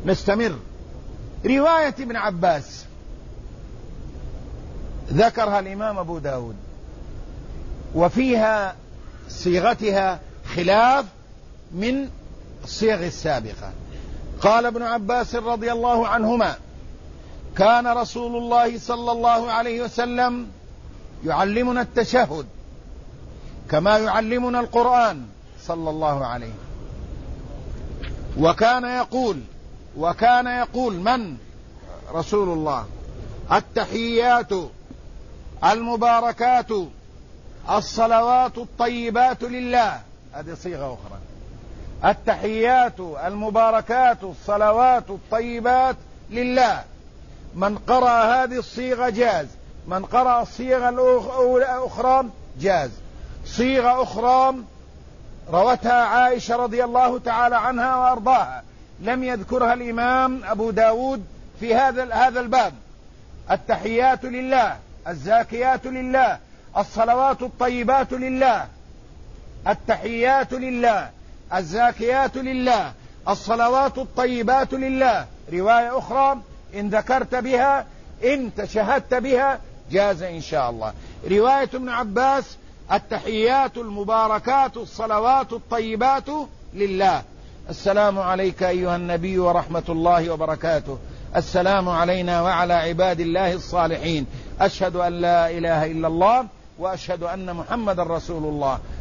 نستمر. رواية ابن عباس ذكرها الإمام أبو داود، وفيها صيغتها خلاف من الصيغ السابقة. قال ابن عباس رضي الله عنهما: كان رسول الله صلى الله عليه وسلم يعلمنا التشهد كما يعلمنا القرآن صلى الله عليه، وكان يقول من رسول الله: التحيات المباركات الصلوات الطيبات لله. هذه صيغة أخرى: التحيات المباركات الصلوات الطيبات لله. من قرأ هذه الصيغة جاز، من قرأ الصيغة الأخرى جاز. صيغة أخرى روتها عائشة رضي الله تعالى عنها وأرضاها، لم يذكرها الإمام أبو داود في هذا الباب: التحيات لله، الزاكيات لله، الصلوات الطيبات لله. التحيات لله، الزاكيات لله، الصلوات الطيبات لله. رواية أخرى: إن ذكرت بها، إن تشهدت بها، جاز إن شاء الله. رواية ابن عباس: التحيات المباركات الصلوات الطيبات لله. السلام عليك أيها النبي ورحمة الله وبركاته. السلام علينا وعلى عباد الله الصالحين. أشهد أن لا إله إلا الله وأشهد أن محمد رسول الله.